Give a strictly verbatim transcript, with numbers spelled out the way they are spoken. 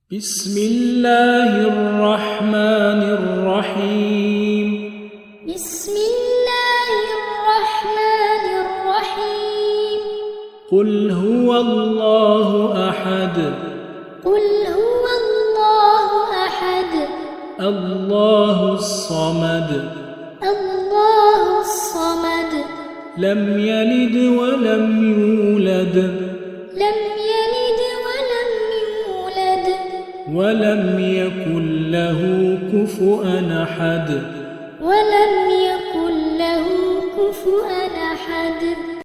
بسم الله الرحمن الرحيم بسم الله الرحمن الرحيم قل هو الله أحد قل هو الله أحد الله الصمد الله الصمد لم يلد ولم يولد لم يلد ولم يولد ولم يكن له كفؤا أحد ولم يكن له كفؤا